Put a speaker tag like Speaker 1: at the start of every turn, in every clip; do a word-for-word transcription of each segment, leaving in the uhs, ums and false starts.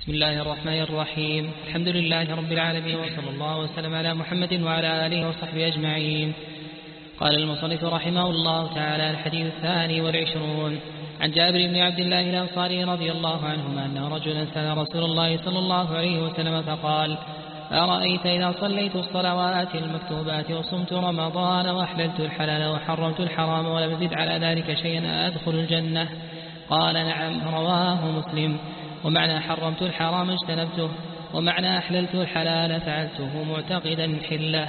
Speaker 1: بسم الله الرحمن الرحيم. الحمد لله رب العالمين، وصلى الله وسلم على محمد وعلى آله وصحبه أجمعين. قال المصنف رحمه الله تعالى: الحديث الثاني والعشرون عن جابر بن عبد الله الأنصاري رضي الله عنهما أن رجلا سأل رسول الله صلى الله عليه وسلم فقال: أرأيت إذا صليت الصلوات المكتوبات وصمت رمضان وأحللت الحلال وحرمت الحرام ولم أزد على ذلك شيئا أدخل الجنة؟ قال: نعم. رواه مسلم. ومعنى حرمت الحرام اجتنبته، ومعنى أحللت الحلال فعلته معتقدا حله.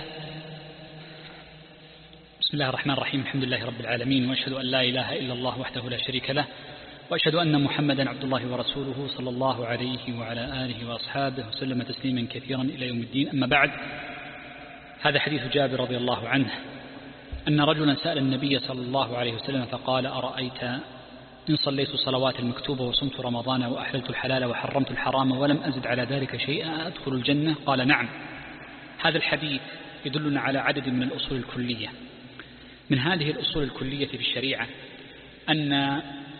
Speaker 2: بسم الله الرحمن الرحيم. الحمد لله رب العالمين، وأشهد أن لا إله إلا الله وحده لا شريك له، وأشهد أن محمدا عبد الله ورسوله صلى الله عليه وعلى آله وأصحابه وسلم تسليما كثيرا إلى يوم الدين. أما بعد، هذا حديث جابر رضي الله عنه أن رجلا سأل النبي صلى الله عليه وسلم فقال: أرأيت إن صليت الصلوات المكتوبة وصمت رمضان وأحللت الحلال وحرمت الحرام ولم أزد على ذلك شيئا أدخل الجنة؟ قال: نعم. هذا الحديث يدلنا على عدد من الأصول الكلية. من هذه الأصول الكلية في الشريعة أن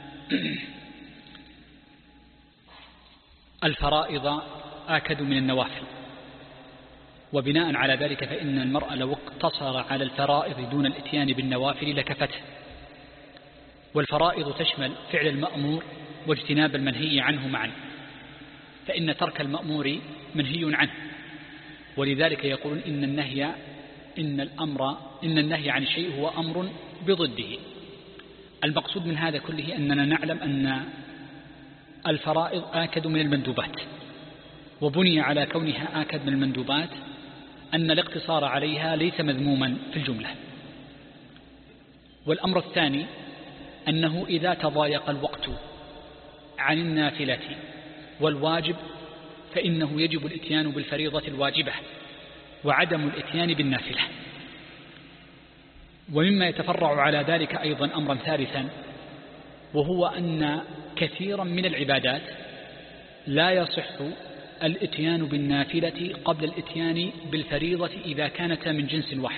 Speaker 2: الفرائض آكد من النوافل، وبناء على ذلك فإن المرء لو اقتصر على الفرائض دون الاتيان بالنوافل لكفته. والفرائض تشمل فعل المأمور واجتناب المنهي عنه معا، فإن ترك المأمور منهي عنه، ولذلك يقولون إن النهي إن الأمر إن النهي عن الشيء هو أمر بضده. المقصود من هذا كله أننا نعلم أن الفرائض آكد من المندوبات، وبني على كونها آكد من المندوبات أن الاقتصار عليها ليس مذموما في الجملة. والأمر الثاني أنه إذا تضايق الوقت عن النافلة والواجب فإنه يجب الاتيان بالفريضة الواجبة وعدم الاتيان بالنافلة. ومما يتفرع على ذلك أيضا أمرا ثالثا، وهو أن كثيرا من العبادات لا يصح الاتيان بالنافلة قبل الاتيان بالفريضة إذا كانتا من جنس واحد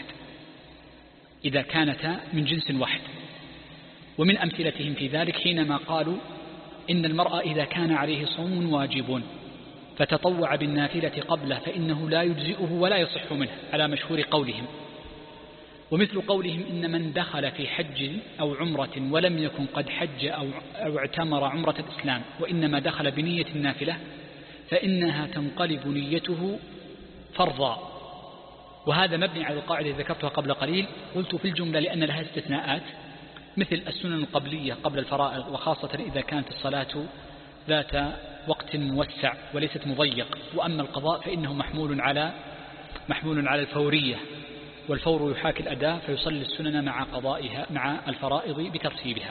Speaker 2: إذا كانتا من جنس واحد ومن أمثلتهم في ذلك حينما قالوا إن المرء إذا كان عليه صوم واجب فتطوع بالنافلة قبله فإنه لا يجزئه ولا يصح منه، على مشهور قولهم. ومثل قولهم إن من دخل في حج أو عمرة ولم يكن قد حج أو, أو اعتمر عمرة الإسلام وإنما دخل بنية النافلة فإنها تنقلب نيته فرضا. وهذا مبني على القاعدة ذكرتها قبل قليل، قلت في الجملة لأن لها استثناءات، مثل السنن القبلية قبل الفرائض، وخاصة إذا كانت الصلاة ذات وقت موسع وليست مضيق. وأما القضاء فإنه محمول على محمول على الفورية، والفور يحاكي الأداء، فيصلي السنن مع قضائها مع الفرائض بترتيبها.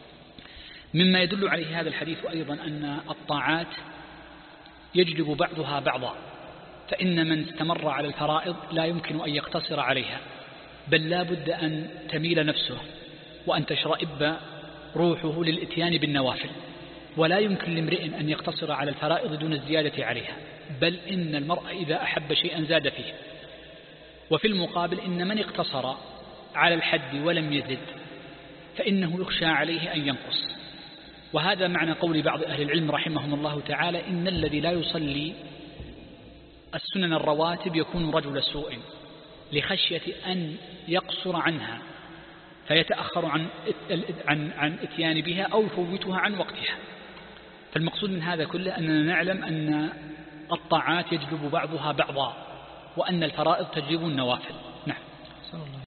Speaker 2: مما يدل عليه هذا الحديث أيضا أن الطاعات يجلب بعضها بعضا، فإن من استمر على الفرائض لا يمكن أن يقتصر عليها، بل لا بد أن تميل نفسه وأن تشرئب روحه للإتيان بالنوافل. ولا يمكن لامرئ أن يقتصر على الفرائض دون الزيادة عليها، بل إن المرء إذا أحب شيئا زاد فيه. وفي المقابل إن من اقتصر على الحد ولم يزد فإنه يخشى عليه أن ينقص. وهذا معنى قول بعض أهل العلم رحمهم الله تعالى: إن الذي لا يصلي السنن الرواتب يكون رجل سوء لخشية أن يقصر عنها فيتأخر عن عن عن اتيان بها أو يفوتها عن وقتها. فالمقصود من هذا كله أننا نعلم أن الطاعات يجلب بعضها بعضا، وأن الفرائض تجلب النوافل. نعم.